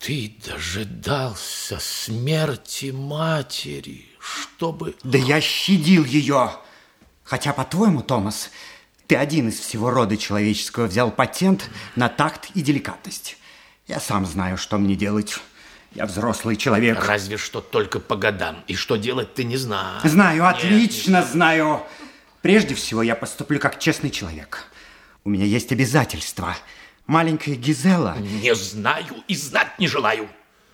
Ты дожидался смерти матери, чтобы... Да я щадил ее. Хотя, по-твоему, Томас, ты один из всего рода человеческого взял патент на такт и деликатность. Я сам знаю, что мне делать. Я взрослый человек. Разве что только по годам. И что делать ты не знаешь. Знаю, отлично знаю. Прежде всего, я поступлю как честный человек. У меня есть обязательства. Маленькая Гизела... Не знаю и знать не желаю.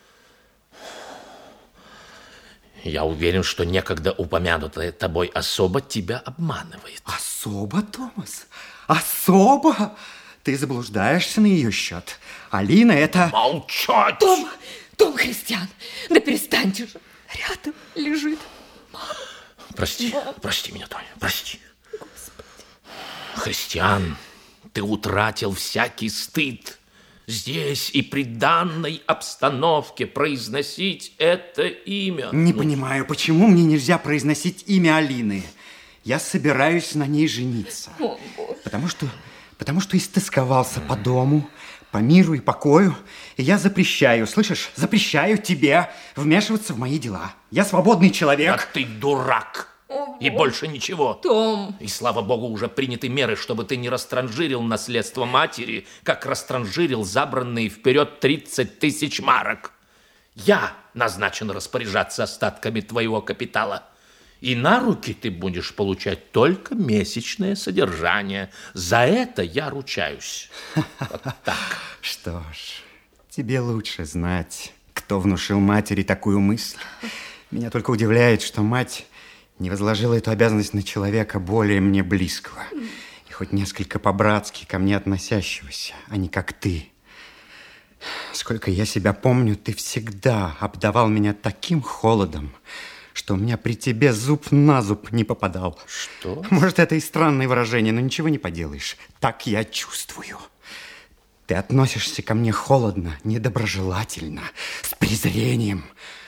Я уверен, что некогда упомянутая тобой особа тебя обманывает. Особо, Томас? Особо? Ты заблуждаешься на ее счет. Алина это... Молчать! Том Христиан, да перестаньте же. Рядом лежит мама. Прости меня, Тоня, прости. Господи. Христиан, ты утратил всякий стыд. Здесь и при данной обстановке произносить это имя. Не понимаю, почему мне нельзя произносить имя Алины. Я собираюсь на ней жениться. О, Боже. Потому что истосковался по дому, по миру и покою. И я запрещаю, слышишь, запрещаю тебе вмешиваться в мои дела. Я свободный человек. А ты дурак. И больше ничего. Том. И, слава богу, уже приняты меры, чтобы ты не растранжирил наследство матери, как растранжирил забранные вперед 30 тысяч марок. Я назначен распоряжаться остатками твоего капитала. И на руки ты будешь получать только месячное содержание. За это я ручаюсь. Вот так. Что ж, тебе лучше знать, кто внушил матери такую мысль. Меня только удивляет, что мать не возложила эту обязанность на человека более мне близкого и хоть несколько по-братски ко мне относящегося, а не как ты. Сколько я себя помню, ты всегда обдавал меня таким холодом, что у меня при тебе зуб на зуб не попадал. Что? Может, это и странное выражение, но ничего не поделаешь. Так я чувствую. Ты относишься ко мне холодно, недоброжелательно, с презрением.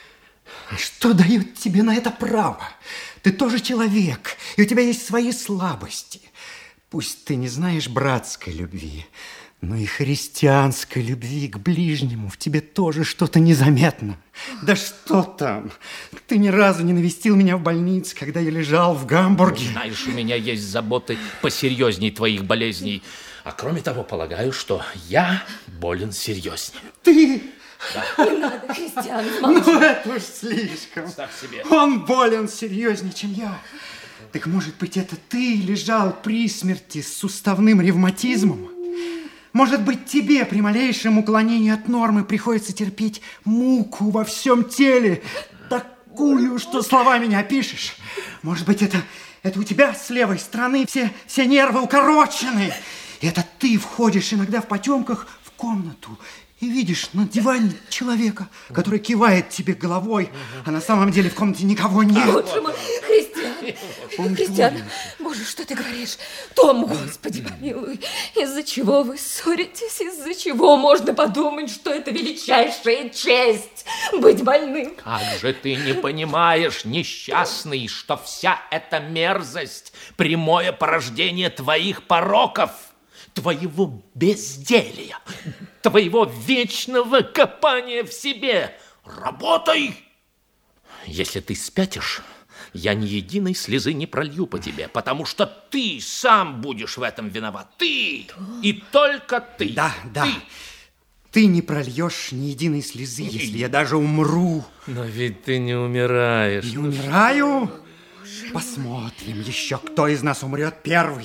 Что дает тебе на это право? Ты тоже человек, и у тебя есть свои слабости. Пусть ты не знаешь братской любви, но и христианской любви к ближнему в тебе тоже что-то незаметно. Да что там? Ты ни разу не навестил меня в больнице, когда я лежал в Гамбурге. Знаешь, у меня есть заботы посерьезней твоих болезней. А кроме того, полагаю, что я болен серьезнее. Ты... Да. Не надо, Христиан, замолчи. Ну, это уж слишком. Ставь себе. Он болен серьезнее, чем я. Так, может быть, это ты лежал при смерти с суставным ревматизмом? Может быть, тебе при малейшем уклонении от нормы приходится терпеть муку во всем теле, такую, что словами не опишешь? Может быть, это у тебя с левой стороны все нервы укорочены? И это ты входишь иногда в потемках в комнату и видишь на диване человека, который кивает тебе головой, а на самом деле в комнате никого нет. Боже мой, Христиан, Боже, что ты говоришь? Том, Господи помилуй, из-за чего вы ссоритесь? Из-за чего можно подумать, что это величайшая честь быть больным? Как же ты не понимаешь, несчастный, что вся эта мерзость – прямое порождение твоих пороков, твоего безделия, твоего вечного копания в себе. Работай! Если ты спятишь, я ни единой слезы не пролью по тебе, потому что ты сам будешь в этом виноват. Ты! И только ты. Да. Ты не прольешь ни единой слезы, если я даже умру. Но ведь ты не умираешь. Не умираю? Посмотрим еще, кто из нас умрет первый.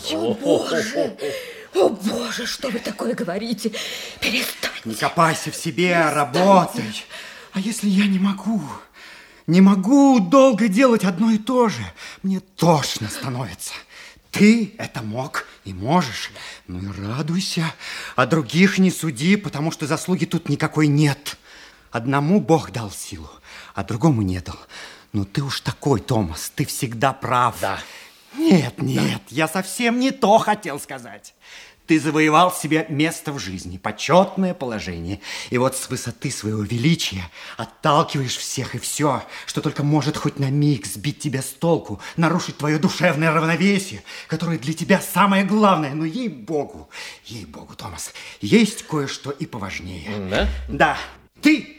О, Боже, что вы такое говорите? Перестаньте. Не копайся в себе, работай. А если я не могу? Не могу долго делать одно и то же. Мне тошно становится. Ты это мог и можешь. Ну и радуйся. А других не суди, потому что заслуги тут никакой нет. Одному Бог дал силу, а другому не дал. Но ты уж такой, Томас, ты всегда прав. Да. Нет, я совсем не то хотел сказать. Ты завоевал себе место в жизни, почетное положение. И вот с высоты своего величия отталкиваешь всех и все, что только может хоть на миг сбить тебя с толку, нарушить твое душевное равновесие, которое для тебя самое главное. Но ей-богу, Томас, есть кое-что и поважнее. Да? Да. Ты